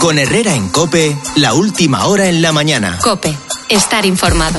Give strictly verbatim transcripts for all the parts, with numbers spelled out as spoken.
Con Herrera en COPE, la última hora en la mañana. COPE, estar informado.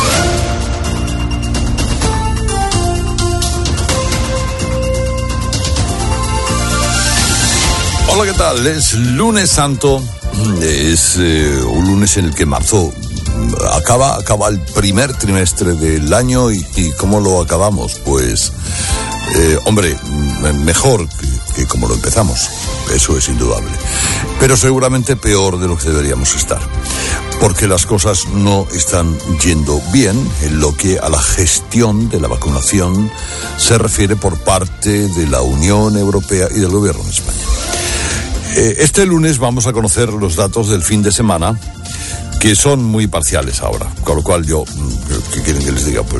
Hola, ¿qué tal? Es lunes santo, es eh, un lunes en el que marzo acaba, acaba el primer trimestre del año y, y ¿cómo lo acabamos? Pues, eh, hombre, mejor que, que como lo empezamos, eso es indudable, pero seguramente peor de lo que deberíamos estar, porque las cosas no están yendo bien en lo que a la gestión de la vacunación se refiere por parte de la Unión Europea y del Gobierno de España. Este lunes vamos a conocer los datos del fin de semana, que son muy parciales ahora, con lo cual yo, ¿qué quieren que les diga? Pues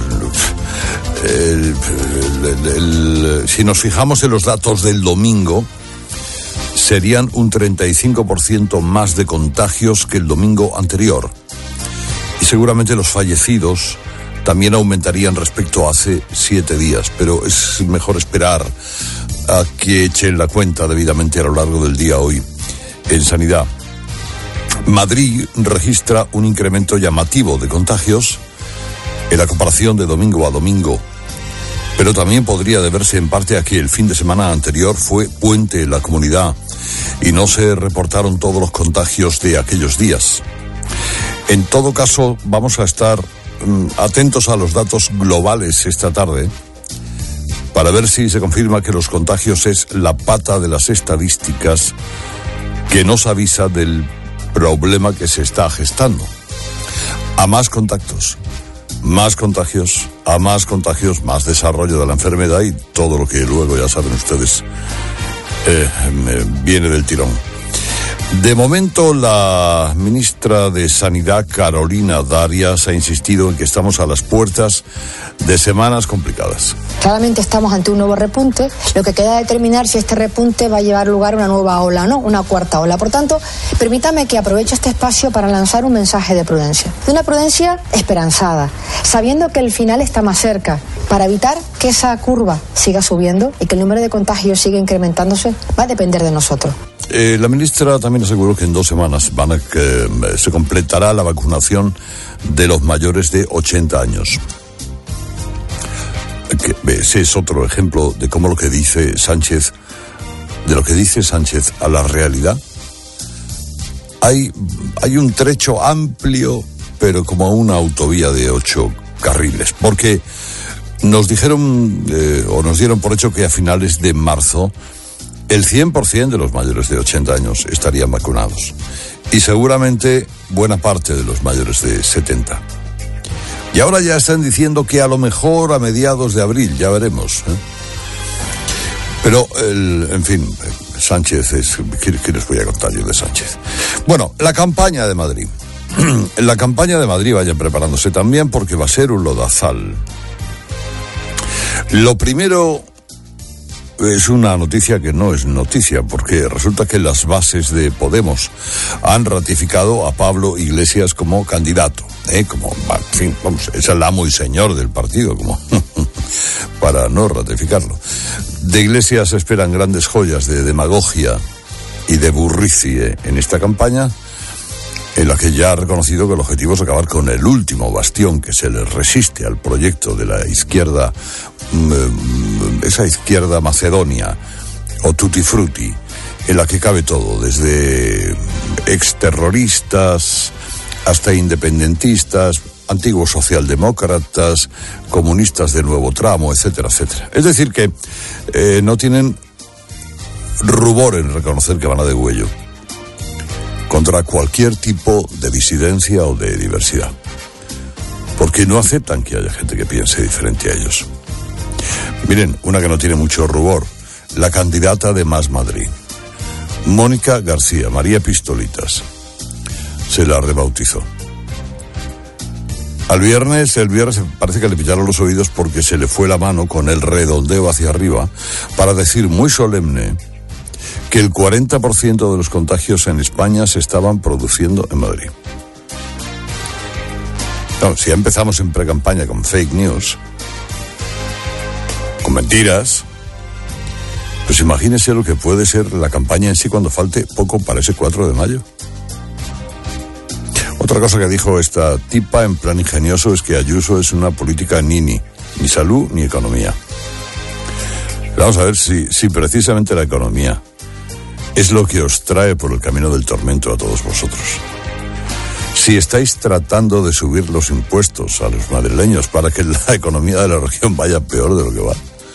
el, el, el, el, si nos fijamos en los datos del domingo, serían un treinta y cinco por ciento más de contagios que el domingo anterior. Y seguramente los fallecidos también aumentarían respecto a hace siete días, pero es mejor esperar a que echen la cuenta debidamente a lo largo del día hoy. En sanidad, Madrid registra un incremento llamativo de contagios en la comparación de domingo a domingo, pero también podría deberse en parte a que el fin de semana anterior fue puente en la comunidad y no se reportaron todos los contagios de aquellos días. En todo caso, vamos a estar mm, atentos a los datos globales esta tarde para ver si se confirma que los contagios es la pata de las estadísticas que nos avisa del problema que se está gestando. A más contactos, más contagios, a más contagios, más desarrollo de la enfermedad y todo lo que luego, ya saben ustedes, eh, viene del tirón. De momento, la ministra de Sanidad, Carolina Darias, ha insistido en que estamos a las puertas de semanas complicadas. Claramente estamos ante un nuevo repunte, lo que queda determinar si este repunte va a llevar lugar a una nueva ola o no, una cuarta ola. Por tanto, permítame que aproveche este espacio para lanzar un mensaje de prudencia. De una prudencia esperanzada, sabiendo que el final está más cerca, para evitar que esa curva siga subiendo y que el número de contagios siga incrementándose, va a depender de nosotros. Eh, la ministra también aseguró que en dos semanas van a que eh, se completará la vacunación de los mayores de ochenta años. Que, ese es otro ejemplo de cómo lo que dice Sánchez, de lo que dice Sánchez a la realidad. Hay, hay un trecho amplio, pero como una autovía de ocho carriles, porque nos dijeron eh, o nos dieron por hecho que a finales de marzo el cien por ciento de los mayores de ochenta años estarían vacunados y seguramente buena parte de los mayores de setenta. Y ahora ya están diciendo que a lo mejor a mediados de abril, ya veremos, ¿eh? Pero, el, en fin, Sánchez es... ¿Qué, qué les voy a contar yo de Sánchez? Bueno, la campaña de Madrid. La campaña de Madrid vayan preparándose también porque va a ser un lodazal. Lo primero... es una noticia que no es noticia, porque resulta que las bases de Podemos han ratificado a Pablo Iglesias como candidato, ¿eh? Como, en fin, vamos, es el amo y señor del partido, como para no ratificarlo. De Iglesias se esperan grandes joyas de demagogia y de burricie en esta campaña, en la que ya ha reconocido que el objetivo es acabar con el último bastión que se le resiste al proyecto de la izquierda, esa izquierda macedonia o tutti frutti, en la que cabe todo, desde exterroristas hasta independentistas, antiguos socialdemócratas, comunistas de nuevo tramo, etcétera, etcétera. Es decir que eh, no tienen rubor en reconocer que van a degüello contra cualquier tipo de disidencia o de diversidad, porque no aceptan que haya gente que piense diferente a ellos. Miren, una que no tiene mucho rubor, la candidata de Más Madrid, Mónica García, María Pistolitas, se la rebautizó. Al viernes, el viernes parece que le pillaron los oídos porque se le fue la mano con el redondeo hacia arriba para decir muy solemne que el cuarenta por ciento de los contagios en España se estaban produciendo en Madrid. No, si ya empezamos en precampaña con fake news, con mentiras, Pues imagínese lo que puede ser la campaña en sí cuando falte poco para ese cuatro de mayo. Otra cosa que dijo esta tipa en plan ingenioso es que Ayuso es una política nini, ni salud ni economía. Vamos a ver si, si precisamente la economía es lo que os trae por el camino del tormento a todos vosotros. Si estáis tratando de subir los impuestos a los madrileños para que la economía de la región vaya peor de lo que va,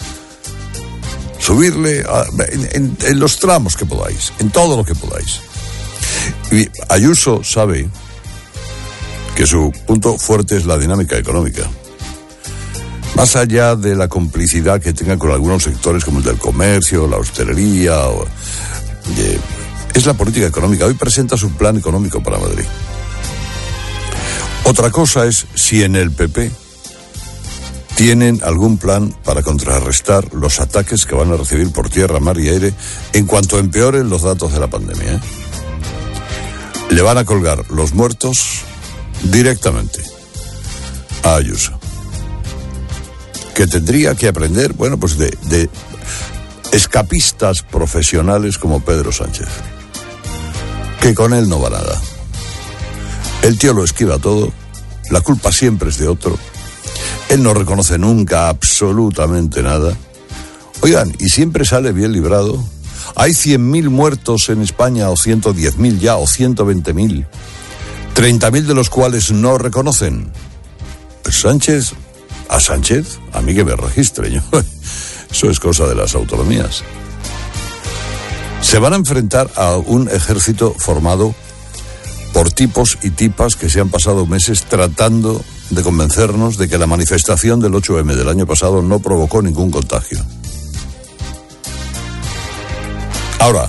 subirle a, en, en, en los tramos que podáis, en todo lo que podáis. Y Ayuso sabe que su punto fuerte es la dinámica económica. Más allá de la complicidad que tenga con algunos sectores como el del comercio, la hostelería, o, eh, es la política económica. Hoy presenta su plan económico para Madrid. Otra cosa es si en el P P tienen algún plan para contrarrestar los ataques que van a recibir por tierra, mar y aire en cuanto empeoren los datos de la pandemia, ¿eh? Le van a colgar los muertos directamente a Ayuso, que tendría que aprender, bueno, pues de, de escapistas profesionales como Pedro Sánchez, que con él no va nada. El tío lo esquiva todo, la culpa siempre es de otro, él no reconoce nunca absolutamente nada. Oigan, y siempre sale bien librado. Hay cien mil muertos en España, o ciento diez mil ya, o ciento veinte mil, treinta mil de los cuales no reconocen. Pues Sánchez, a Sánchez, a mí que me registre yo. Eso es cosa de las autonomías. Se van a enfrentar a un ejército formado por tipos y tipas que se han pasado meses tratando de convencernos de que la manifestación del ocho eme del año pasado no provocó ningún contagio. Ahora,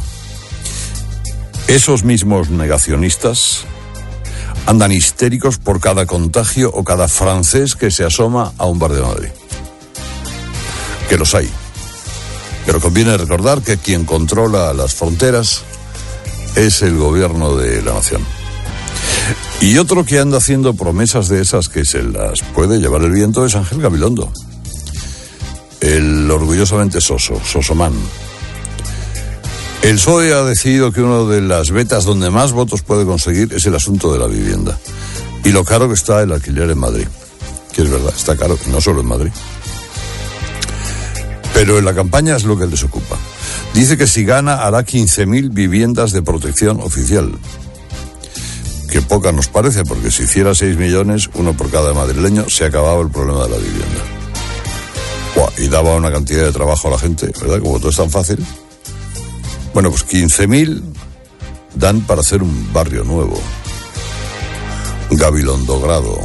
esos mismos negacionistas andan histéricos por cada contagio o cada francés que se asoma a un bar de Madrid. Que los hay. Pero conviene recordar que quien controla las fronteras es el gobierno de la nación. Y otro que anda haciendo promesas de esas que se las puede llevar el viento es Ángel Gabilondo. El orgullosamente soso, sosomán. El P S O E ha decidido que una de las vetas donde más votos puede conseguir es el asunto de la vivienda. Y lo caro que está el alquiler en Madrid. Que es verdad, está caro, no solo en Madrid. Pero en la campaña es lo que les ocupa. Dice que si gana hará quince mil viviendas de protección oficial. Que poca nos parece, porque si hiciera seis millones, uno por cada madrileño, se acababa el problema de la vivienda. Buah, y daba una cantidad de trabajo a la gente, ¿verdad? Como todo es tan fácil. Bueno, pues quince mil dan para hacer un barrio nuevo. Gabilondogrado.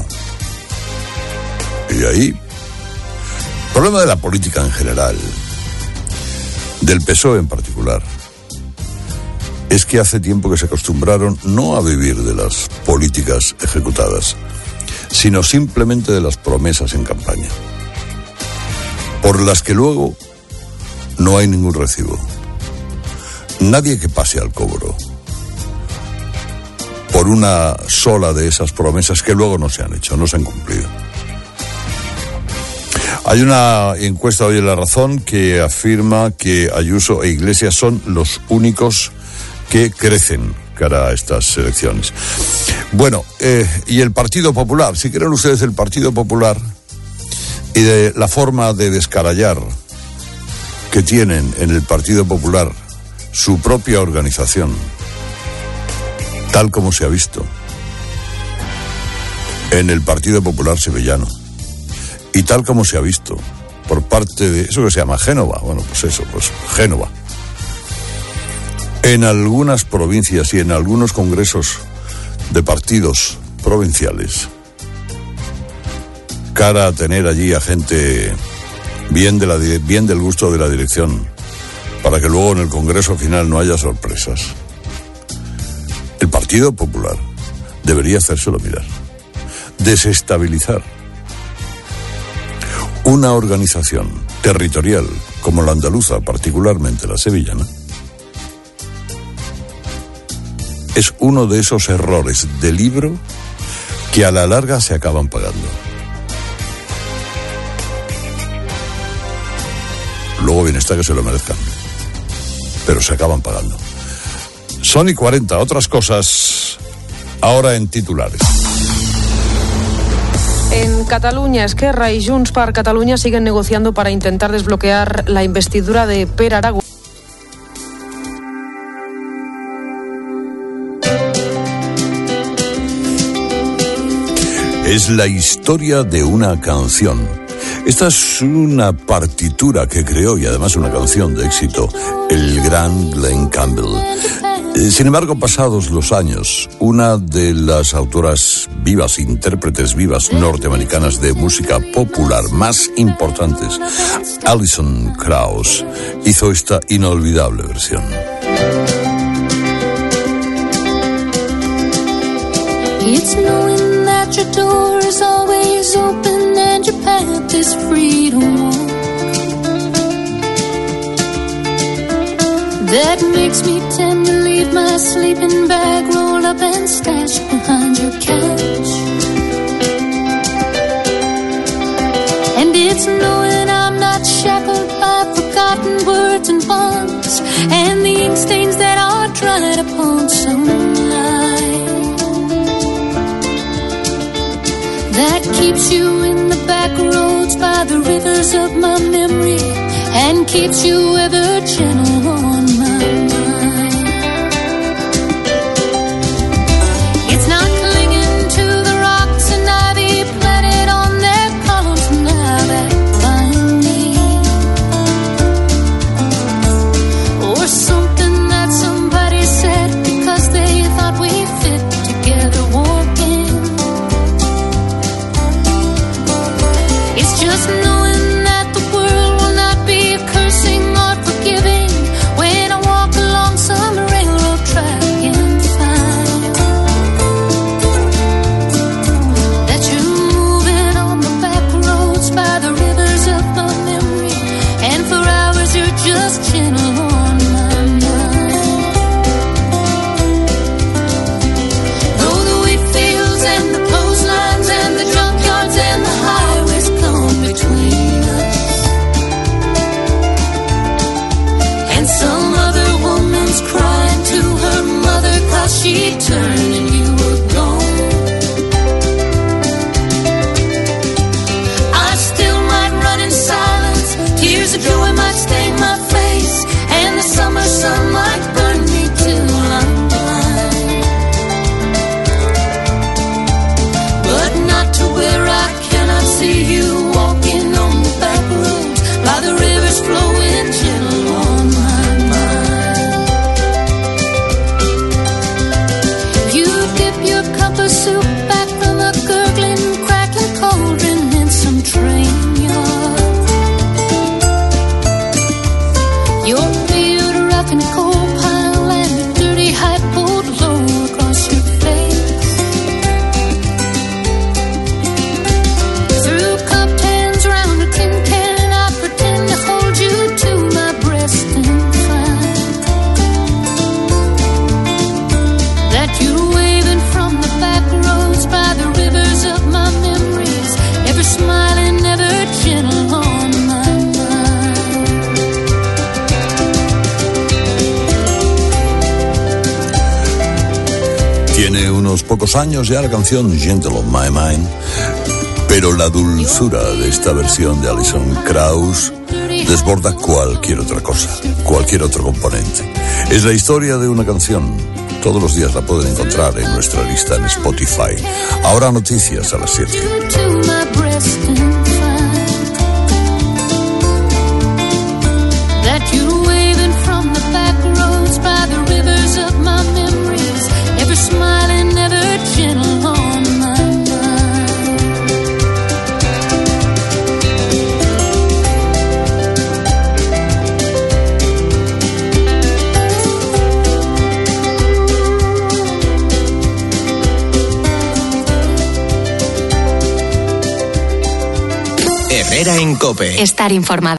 Y ahí, el problema de la política en general, del P S O E en particular, es que hace tiempo que se acostumbraron no a vivir de las políticas ejecutadas, sino simplemente de las promesas en campaña, por las que luego no hay ningún recibo. Nadie que pase al cobro por una sola de esas promesas que luego no se han hecho, no se han cumplido. Hay una encuesta hoy en La Razón que afirma que Ayuso e Iglesias son los únicos que crecen cara a estas elecciones. Bueno, eh, y el Partido Popular, si quieren ustedes el Partido Popular y de la forma de descarallar que tienen en el Partido Popular su propia organización, tal como se ha visto en el Partido Popular sevillano y tal como se ha visto por parte de eso que se llama Génova, bueno, pues eso, pues Génova, en algunas provincias y en algunos congresos de partidos provinciales, cara a tener allí a gente bien, de la, bien del gusto de la dirección, para que luego en el congreso final no haya sorpresas. El Partido Popular debería hacérselo mirar. Desestabilizar una organización territorial como la andaluza, particularmente la sevillana, es uno de esos errores de libro que a la larga se acaban pagando. Luego bien está que se lo merezcan. pero se acaban pagando. Son y cuarenta, otras cosas, ahora en titulares. En Cataluña, Esquerra y Junts per Catalunya siguen negociando para intentar desbloquear la investidura de Pere Aragonès. Es la historia de una canción. Esta es una partitura que creó, y además una canción de éxito, el gran Glen Campbell. Sin embargo, pasados los años, una de las autoras vivas, intérpretes vivas norteamericanas de música popular más importantes, Alison Krauss, hizo esta inolvidable versión. It's knowing that your door is always open and your path is free to walk. That makes me tend to leave my sleeping bag rolled up and stashed behind your couch. And it's knowing I'm not shackled by forgotten words and bonds and the ink stains that are dried upon some line. That keeps you in the back roads by the rivers of my memory and keeps you ever gentle on my mind. It's not clinging to the rocks and ivy planted on their columns now that find me, or something that somebody said because they thought we fit together walking. It's just knowing that the world will not be cursing or forgiving when I walk along some railroad track and find that you're moving on the back roads by the rivers of my memory, and for hours you're just gentle on my mind. Though the wheat fields and the clotheslines and the junkyards and the highways come between us, and some other woman's crying to her mother cause she turned and you were gone, I still might run in silence, tears of joy might stain my face, and the summer sun might burn me till I'm blind, but not to where I cannot see you walking on the back roads by the rivers flowing gentle on my mind. You dip your cup of soup back from a gurgling, crackling cauldron in some train yard. Your beard rough and coal pile and a dirty hat pulled low across your face. Through cupped hands round a tin can, I pretend to hold you to my breast and find that you're waving from the back roads by the rivers of my memories, ever smiling, ever gentle on my mind. Tiene unos pocos años ya la canción Gentle on My Mind, pero la dulzura de esta versión de Alison Krauss desborda cualquier otra cosa, cualquier otro componente. Es la historia de una canción. Todos los días la pueden encontrar en nuestra lista en Spotify. Ahora noticias a las siete. To my breast and find that you're waving from the back roads by the rivers of my memories, ever smiling, ever gentle on my mind. Herrera en COPE. Estar informado.